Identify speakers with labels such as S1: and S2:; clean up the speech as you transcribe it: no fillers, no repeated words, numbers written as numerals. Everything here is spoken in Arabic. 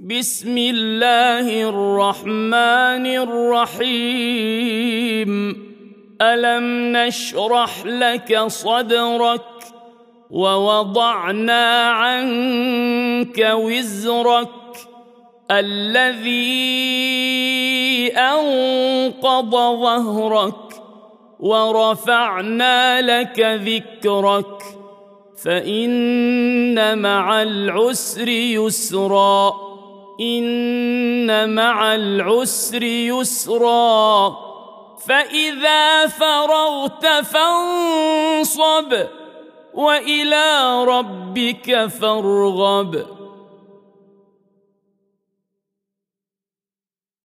S1: بسم الله الرحمن الرحيم ألم نشرح لك صدرك ووضعنا عنك وزرك الذي أنقض ظهرك ورفعنا لك ذكرك فإن مع العسر يسرا إن مع العسر يسرا فإذا فرغت فانصب وإلى ربك فارغب